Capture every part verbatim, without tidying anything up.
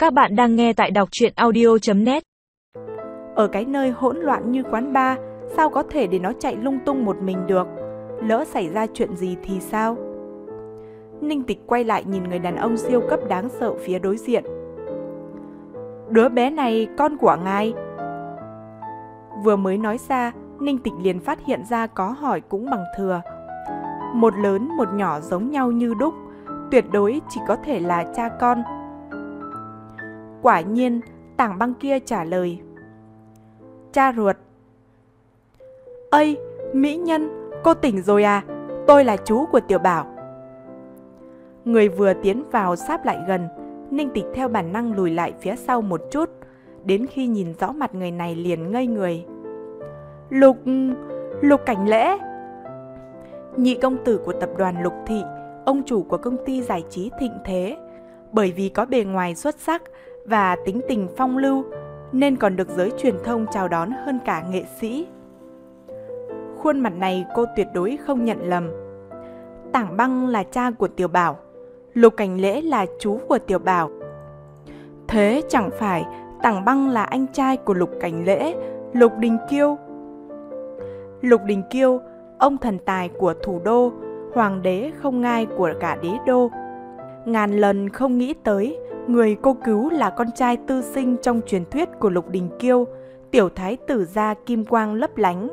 Các bạn đang nghe tại đọc truyện audio chấm net. Ở cái nơi hỗn loạn như quán bar, sao có thể để nó chạy lung tung một mình được? Lỡ xảy ra chuyện gì thì sao? Ninh Tịch quay lại nhìn người đàn ông siêu cấp đáng sợ phía đối diện. Đứa bé này con của ngài? Vừa mới nói ra, Ninh Tịch liền phát hiện ra có hỏi cũng bằng thừa. Một lớn một nhỏ giống nhau như đúc, tuyệt đối chỉ có thể là cha con. Quả nhiên, Tảng Băng kia trả lời. Cha ruột. Ây, mỹ nhân, cô tỉnh rồi à? Tôi là chú của Tiểu Bảo. Người vừa tiến vào sáp lại gần, Ninh Tịch theo bản năng lùi lại phía sau một chút, đến khi nhìn rõ mặt người này liền ngây người. Lục... Lục Cảnh Lễ. Nhị công tử của tập đoàn Lục Thị, ông chủ của công ty giải trí thịnh thế. Bởi vì có bề ngoài xuất sắc và tính tình phong lưu, nên còn được giới truyền thông chào đón hơn cả nghệ sĩ. Khuôn mặt này cô tuyệt đối không nhận lầm. Tảng Băng là cha của Tiểu Bảo, Lục Cảnh Lễ là chú của Tiểu Bảo. Thế chẳng phải Tảng Băng là anh trai của Lục Cảnh Lễ, Lục Đình Kiêu. Lục Đình Kiêu, ông thần tài của thủ đô, hoàng đế không ngai của cả đế đô. Ngàn lần không nghĩ tới, người cô cứu là con trai tư sinh trong truyền thuyết của Lục Đình Kiêu, tiểu thái tử gia kim quang lấp lánh.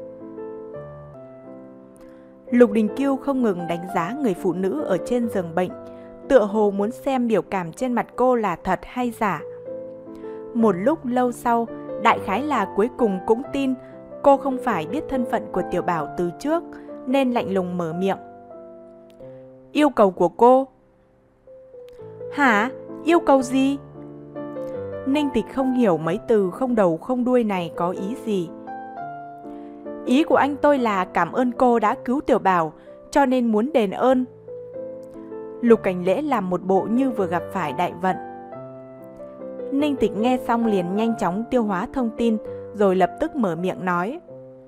Lục Đình Kiêu không ngừng đánh giá người phụ nữ ở trên giường bệnh, tựa hồ muốn xem biểu cảm trên mặt cô là thật hay giả. Một lúc lâu sau, đại khái là cuối cùng cũng tin cô không phải biết thân phận của Tiểu Bảo từ trước, nên lạnh lùng mở miệng. Yêu cầu của cô. Hả? Yêu cầu gì? Ninh Tịch không hiểu mấy từ không đầu không đuôi này có ý gì. Ý của anh tôi là cảm ơn cô đã cứu Tiểu Bảo, cho nên muốn đền ơn. Lục Cảnh Lễ làm một bộ như vừa gặp phải đại vận. Ninh Tịch nghe xong liền nhanh chóng tiêu hóa thông tin, rồi lập tức mở miệng nói.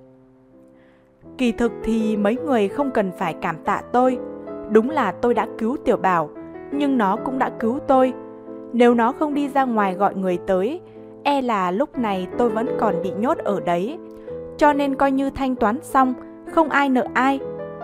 Kỳ thực thì mấy người không cần phải cảm tạ tôi. Đúng là tôi đã cứu Tiểu Bảo, nhưng nó cũng đã cứu tôi. Nếu nó không đi ra ngoài gọi người tới, e là lúc này tôi vẫn còn bị nhốt ở đấy. Cho nên coi như thanh toán xong, không ai nợ ai.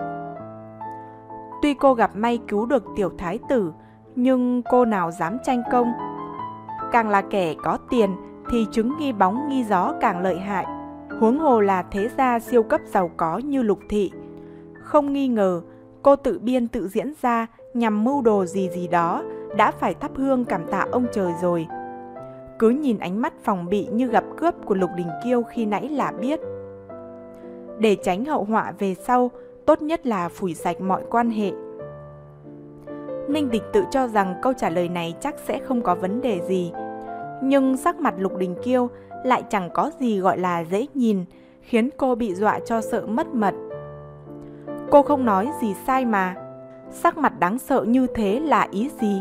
Tuy cô gặp may cứu được tiểu thái tử, nhưng cô nào dám tranh công. Càng là kẻ có tiền thì chứng nghi bóng nghi gió càng lợi hại. Huống hồ là thế gia siêu cấp giàu có như Lục Thị. Không nghi ngờ, cô tự biên tự diễn ra nhằm mưu đồ gì gì đó, đã phải thắp hương cảm tạ ông trời rồi. Cứ nhìn ánh mắt phòng bị như gặp cướp của Lục Đình Kiêu khi nãy là biết. Để tránh hậu họa về sau, tốt nhất là phủi sạch mọi quan hệ. Ninh Tịch tự cho rằng câu trả lời này chắc sẽ không có vấn đề gì. Nhưng sắc mặt Lục Đình Kiêu lại chẳng có gì gọi là dễ nhìn, khiến cô bị dọa cho sợ mất mật. Cô không nói gì sai mà. Sắc mặt đáng sợ như thế là ý gì?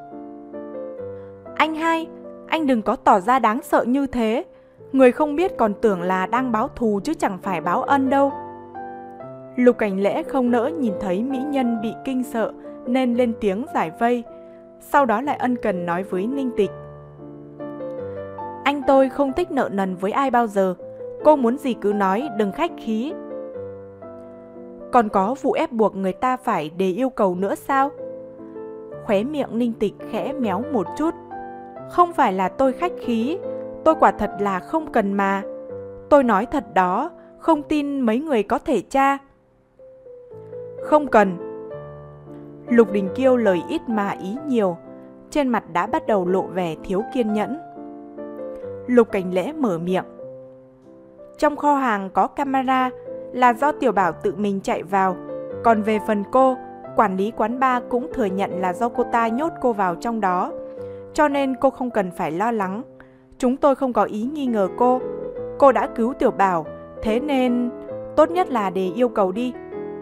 Anh hai, anh đừng có tỏ ra đáng sợ như thế. Người không biết còn tưởng là đang báo thù chứ chẳng phải báo ân đâu. Lục Cảnh Lễ không nỡ nhìn thấy mỹ nhân bị kinh sợ nên lên tiếng giải vây. Sau đó lại ân cần nói với Ninh Tịch. Anh tôi không thích nợ nần với ai bao giờ. Cô muốn gì cứ nói, đừng khách khí. Còn có vụ ép buộc người ta phải đề yêu cầu nữa sao? Khóe miệng Ninh Tịch khẽ méo một chút. Không phải là tôi khách khí, tôi quả thật là không cần mà. Tôi nói thật đó, không tin mấy người có thể tra. Không cần. Lục Đình Kiêu lời ít mà ý nhiều, trên mặt đã bắt đầu lộ vẻ thiếu kiên nhẫn. Lục Cảnh Lễ mở miệng. Trong kho hàng có camera, là do Tiểu Bảo tự mình chạy vào. Còn về phần cô, quản lý quán bar cũng thừa nhận là do cô ta nhốt cô vào trong đó. Cho nên cô không cần phải lo lắng. Chúng tôi không có ý nghi ngờ cô. Cô đã cứu Tiểu Bảo, thế nên tốt nhất là để yêu cầu đi.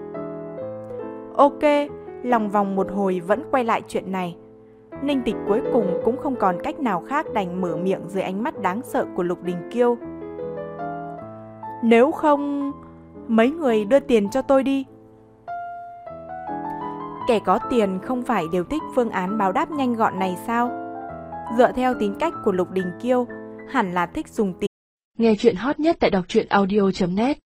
Ok, lòng vòng một hồi vẫn quay lại chuyện này. Ninh Tịch cuối cùng cũng không còn cách nào khác đành mở miệng dưới ánh mắt đáng sợ của Lục Đình Kiêu. Nếu không, mấy người đưa tiền cho tôi đi. Kẻ có tiền không phải đều thích phương án báo đáp nhanh gọn này sao? Dựa theo tính cách của Lục Đình Kiêu, hẳn là thích dùng tiền. Nghe chuyện hot nhất tại đọc truyện audio chấm net